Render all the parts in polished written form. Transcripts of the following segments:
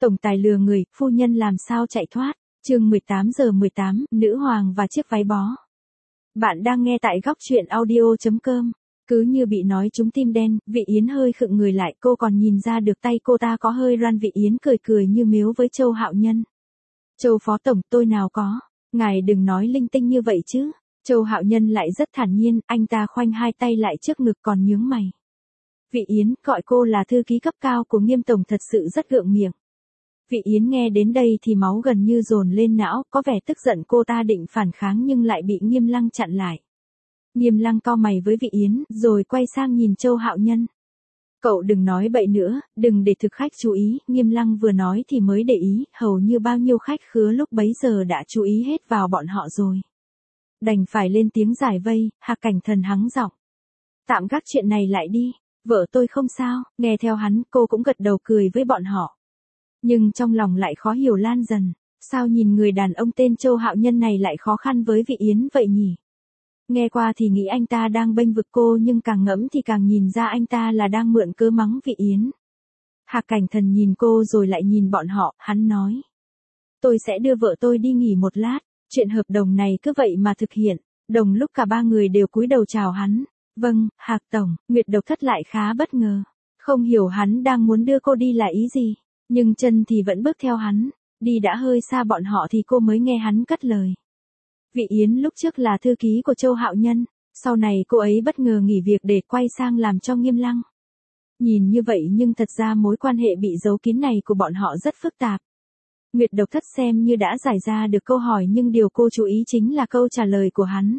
Tổng tài lừa người, phu nhân làm sao chạy thoát. Chương 18:18, nữ hoàng và chiếc váy bó. Bạn đang nghe tại góc truyện audio.com. Cứ như bị nói trúng tim đen, Vị Yến hơi khựng người lại, cô còn nhìn ra được tay cô ta có hơi ran. Vị Yến cười cười như miếu với Châu Hạo Nhân. Châu phó tổng, tôi nào có, ngài đừng nói linh tinh như vậy chứ. Châu Hạo Nhân lại rất thản nhiên, anh ta khoanh hai tay lại trước ngực còn nhướng mày. Vị Yến, gọi cô là thư ký cấp cao của Nghiêm tổng thật sự rất gượng miệng. Vị Yến nghe đến đây thì máu gần như dồn lên não, có vẻ tức giận. Cô ta định phản kháng nhưng lại bị Nghiêm Lăng chặn lại. Nghiêm Lăng cau mày với Vị Yến, rồi quay sang nhìn Châu Hạo Nhân. Cậu đừng nói bậy nữa, đừng để thực khách chú ý. Nghiêm Lăng vừa nói thì mới để ý, hầu như bao nhiêu khách khứa lúc bấy giờ đã chú ý hết vào bọn họ rồi. Đành phải lên tiếng giải vây. Hạc Cảnh Thần hắng giọng. Tạm gác chuyện này lại đi, vợ tôi không sao. Nghe theo hắn, cô cũng gật đầu cười với bọn họ. Nhưng trong lòng lại khó hiểu lan dần, sao nhìn người đàn ông tên Châu Hạo Nhân này lại khó khăn với Vị Yến vậy nhỉ? Nghe qua thì nghĩ anh ta đang bênh vực cô, nhưng càng ngẫm thì càng nhìn ra anh ta là đang mượn cớ mắng Vị Yến. Hạc Cảnh Thần nhìn cô rồi lại nhìn bọn họ, hắn nói. Tôi sẽ đưa vợ tôi đi nghỉ một lát, chuyện hợp đồng này cứ vậy mà thực hiện. Đồng lúc cả ba người đều cúi đầu chào hắn. Vâng, Hạc tổng. Nguyệt Độc Thất lại khá bất ngờ, không hiểu hắn đang muốn đưa cô đi là ý gì. Nhưng chân thì vẫn bước theo hắn, đi đã hơi xa bọn họ thì cô mới nghe hắn cất lời. Vị Yến lúc trước là thư ký của Châu Hạo Nhân, sau này cô ấy bất ngờ nghỉ việc để quay sang làm cho Nghiêm Lăng. Nhìn như vậy nhưng thật ra mối quan hệ bị giấu kín này của bọn họ rất phức tạp. Nguyệt Độc Thất xem như đã giải ra được câu hỏi, nhưng điều cô chú ý chính là câu trả lời của hắn.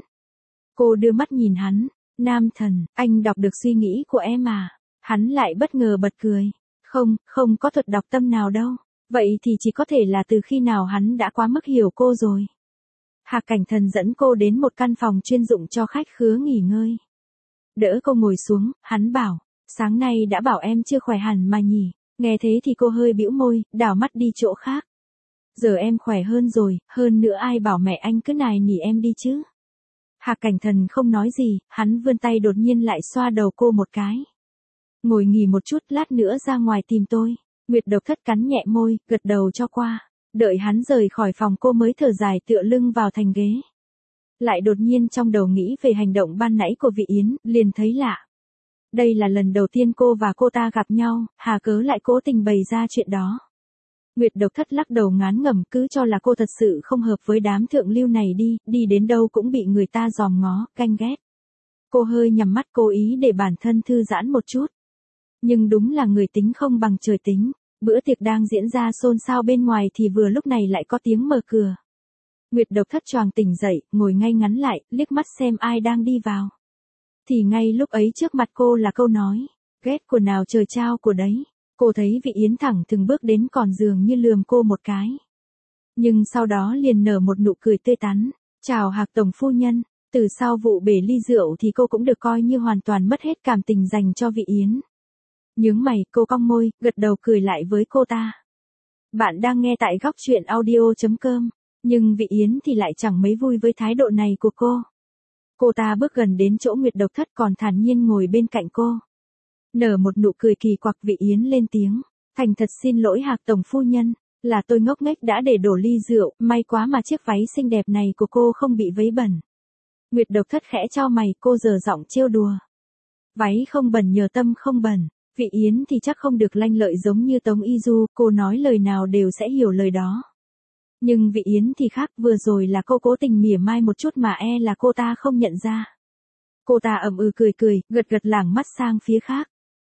Cô đưa mắt nhìn hắn. Nam thần, anh đọc được suy nghĩ của em à? Hắn lại bất ngờ bật cười. Không có thuật đọc tâm nào đâu. Vậy thì chỉ có thể là từ khi nào hắn đã quá mức hiểu cô rồi. Hạc Cảnh Thần dẫn cô đến một căn phòng chuyên dụng cho khách khứa nghỉ ngơi. Đỡ cô ngồi xuống, hắn bảo, sáng nay đã bảo em chưa khỏe hẳn mà nhỉ. Nghe thế thì cô hơi bĩu môi, đảo mắt đi chỗ khác. Giờ em khỏe hơn rồi, hơn nữa ai bảo mẹ anh cứ nài nỉ em đi chứ. Hạc Cảnh Thần không nói gì, hắn vươn tay đột nhiên lại xoa đầu cô một cái. Ngồi nghỉ một chút, lát nữa ra ngoài tìm tôi. Nguyệt Độc Thất cắn nhẹ môi, gật đầu cho qua. Đợi hắn rời khỏi phòng cô mới thở dài tựa lưng vào thành ghế. Lại đột nhiên trong đầu nghĩ về hành động ban nãy của Vị Yến, liền thấy lạ. Đây là lần đầu tiên cô và cô ta gặp nhau, hà cớ lại cố tình bày ra chuyện đó. Nguyệt Độc Thất lắc đầu ngán ngẩm, cứ cho là cô thật sự không hợp với đám thượng lưu này đi đến đâu cũng bị người ta dòm ngó, ganh ghét. Cô hơi nhắm mắt cố ý để bản thân thư giãn một chút. Nhưng đúng là người tính không bằng trời tính. Bữa tiệc đang diễn ra xôn xao bên ngoài thì vừa lúc này lại có tiếng mở cửa. Nguyệt Độc Thất choàng tỉnh dậy, ngồi ngay ngắn lại, liếc mắt xem ai đang đi vào. Thì ngay lúc ấy trước mặt cô là câu nói, ghét của nào trời trao của đấy. Cô thấy Vị Yến thẳng từng bước đến còn dường như lườm cô một cái. Nhưng sau đó liền nở một nụ cười tươi tắn. Chào Hạc tổng phu nhân. Từ sau vụ bể ly rượu thì cô cũng được coi như hoàn toàn mất hết cảm tình dành cho Vị Yến. Nhướng mày, cô cong môi, gật đầu cười lại với cô ta. Bạn đang nghe tại góc truyện audio.com. Nhưng Vị Yến thì lại chẳng mấy vui với thái độ này của cô. Cô ta bước gần đến chỗ Nguyệt Độc Thất còn thản nhiên ngồi bên cạnh cô. Nở một nụ cười kỳ quặc. Vị Yến lên tiếng. Thành thật xin lỗi Hạc tổng phu nhân. Là tôi ngốc nghếch đã để đổ ly rượu, may quá mà chiếc váy xinh đẹp này của cô không bị vấy bẩn. Nguyệt Độc Thất khẽ chau mày, cô giở giọng trêu đùa. Váy không bẩn nhờ tâm không bẩn. Vị Yến thì chắc không được lanh lợi giống như Tống Y Du, cô nói lời nào đều sẽ hiểu lời đó. Nhưng Vị Yến thì khác, vừa rồi là cô cố tình mỉa mai một chút mà là cô ta không nhận ra. Cô ta ậm ừ cười, gật lảng mắt sang phía khác.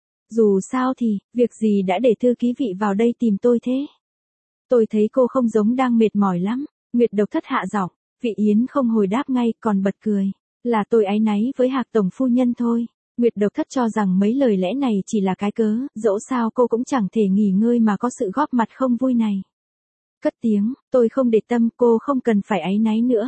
Dù sao thì, việc gì đã để thư ký Vị vào đây tìm tôi thế? Tôi thấy cô không giống đang mệt mỏi lắm. Nguyệt Độc Thất hạ giọng. Vị Yến không hồi đáp ngay, còn bật cười. Là tôi áy náy với Hạc tổng phu nhân thôi. Nguyệt Độc Thất cho rằng mấy lời lẽ này chỉ là cái cớ, dẫu sao cô cũng chẳng thể nghỉ ngơi mà có sự góp mặt không vui này. Cất tiếng, tôi không để tâm, cô không cần phải áy náy nữa.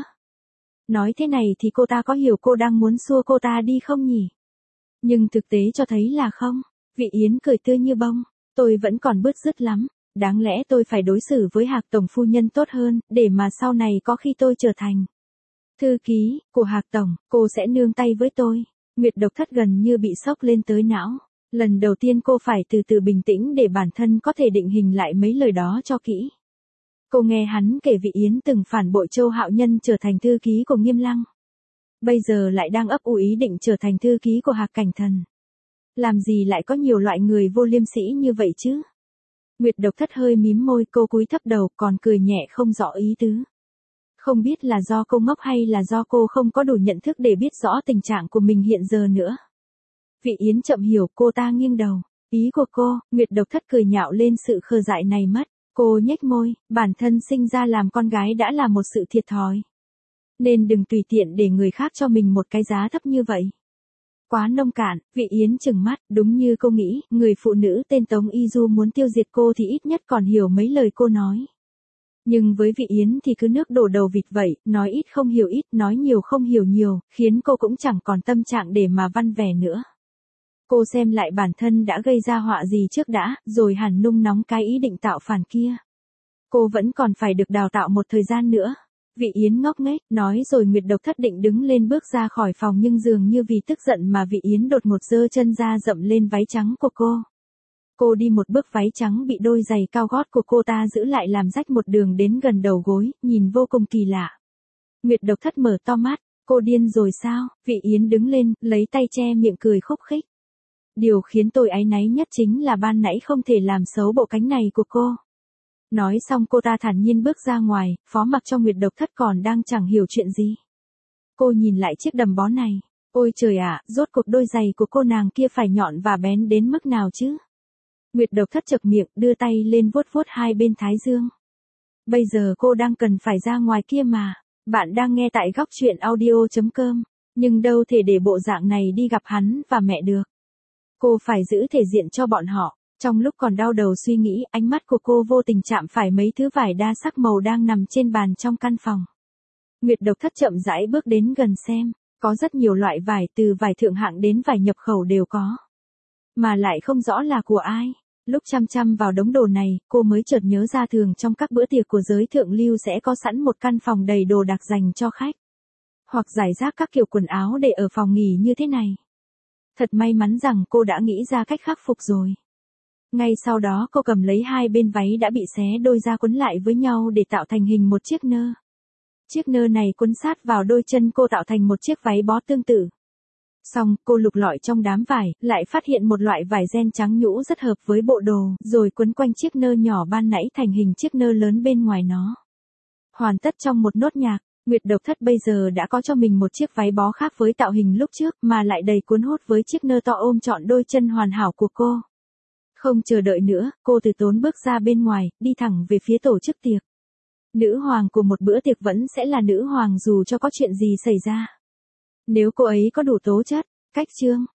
Nói thế này thì cô ta có hiểu cô đang muốn xua cô ta đi không nhỉ? Nhưng thực tế cho thấy là không. Vị Yến cười tươi như bông. Tôi vẫn còn bứt rứt lắm. Đáng lẽ tôi phải đối xử với Hạc tổng phu nhân tốt hơn, để mà sau này có khi tôi trở thành thư ký của Hạc tổng, cô sẽ nương tay với tôi. Nguyệt Độc Thất gần như bị sốc lên tới não. Lần đầu tiên cô phải từ từ bình tĩnh để bản thân có thể định hình lại mấy lời đó cho kỹ. Cô nghe hắn kể Vị Yến từng phản bội Châu Hạo Nhân trở thành thư ký của Nghiêm Lăng. Bây giờ lại đang ấp ủ ý định trở thành thư ký của Hạc Cảnh Thần. Làm gì lại có nhiều loại người vô liêm sỉ như vậy chứ? Nguyệt Độc Thất hơi mím môi, cô cúi thấp đầu còn cười nhẹ không rõ ý tứ. Không biết là do cô ngốc hay là do cô không có đủ nhận thức để biết rõ tình trạng của mình hiện giờ nữa. Vị Yến chậm hiểu, cô ta nghiêng đầu. Ý của cô, Nguyệt Độc Thất cười nhạo lên sự khờ dại này mất. Cô nhếch môi, bản thân sinh ra làm con gái đã là một sự thiệt thòi. Nên đừng tùy tiện để người khác cho mình một cái giá thấp như vậy. Quá nông cạn, Vị Yến trừng mắt, đúng như cô nghĩ, người phụ nữ tên Tống Y Du muốn tiêu diệt cô thì ít nhất còn hiểu mấy lời cô nói. Nhưng với Vị Yến thì cứ nước đổ đầu vịt vậy, nói ít không hiểu ít, nói nhiều không hiểu nhiều, khiến cô cũng chẳng còn tâm trạng để mà văn vẻ nữa. Cô xem lại bản thân đã gây ra họa gì trước đã, rồi hẳn nung nóng cái ý định tạo phản kia. Cô vẫn còn phải được đào tạo một thời gian nữa. Vị Yến ngốc nghếch, nói rồi Nguyệt Độc Thất định đứng lên bước ra khỏi phòng nhưng dường như vì tức giận mà Vị Yến đột ngột giơ chân ra dậm lên váy trắng của cô. Cô đi một bước váy trắng bị đôi giày cao gót của cô ta giữ lại làm rách một đường đến gần đầu gối, nhìn vô cùng kỳ lạ. Nguyệt Độc Thất mở to mắt, cô điên rồi sao? Vị Yến đứng lên, lấy tay che miệng cười khúc khích. Điều khiến tôi áy náy nhất chính là ban nãy không thể làm xấu bộ cánh này của cô. Nói xong cô ta thản nhiên bước ra ngoài, phó mặc cho Nguyệt Độc Thất còn đang chẳng hiểu chuyện gì. Cô nhìn lại chiếc đầm bó này, ôi trời ạ, rốt cuộc đôi giày của cô nàng kia phải nhọn và bén đến mức nào chứ? Nguyệt Độc Thất chật miệng, đưa tay lên vuốt vuốt hai bên thái dương. Bây giờ cô đang cần phải ra ngoài kia mà. Bạn đang nghe tại góc truyện audio.com, nhưng đâu thể để bộ dạng này đi gặp hắn và mẹ được. Cô phải giữ thể diện cho bọn họ. Trong lúc còn đau đầu suy nghĩ, ánh mắt của cô vô tình chạm phải mấy thứ vải đa sắc màu đang nằm trên bàn trong căn phòng. Nguyệt Độc Thất chậm rãi bước đến gần xem, có rất nhiều loại vải từ vải thượng hạng đến vải nhập khẩu đều có. Mà lại không rõ là của ai. Lúc chăm chăm vào đống đồ này, cô mới chợt nhớ ra thường trong các bữa tiệc của giới thượng lưu sẽ có sẵn một căn phòng đầy đồ đạc dành cho khách. Hoặc rải rác các kiểu quần áo để ở phòng nghỉ như thế này. Thật may mắn rằng cô đã nghĩ ra cách khắc phục rồi. Ngay sau đó cô cầm lấy hai bên váy đã bị xé đôi ra quấn lại với nhau để tạo thành hình một chiếc nơ. Chiếc nơ này quấn sát vào đôi chân cô tạo thành một chiếc váy bó tương tự. Xong, cô lục lọi trong đám vải, lại phát hiện một loại vải ren trắng nhũ rất hợp với bộ đồ, rồi quấn quanh chiếc nơ nhỏ ban nãy thành hình chiếc nơ lớn bên ngoài nó. Hoàn tất trong một nốt nhạc, Nguyệt Độc Thất bây giờ đã có cho mình một chiếc váy bó khác với tạo hình lúc trước mà lại đầy cuốn hút với chiếc nơ to ôm trọn đôi chân hoàn hảo của cô. Không chờ đợi nữa, cô từ tốn bước ra bên ngoài, đi thẳng về phía tổ chức tiệc. Nữ hoàng của một bữa tiệc vẫn sẽ là nữ hoàng dù cho có chuyện gì xảy ra. Nếu cô ấy có đủ tố chất, cách chương,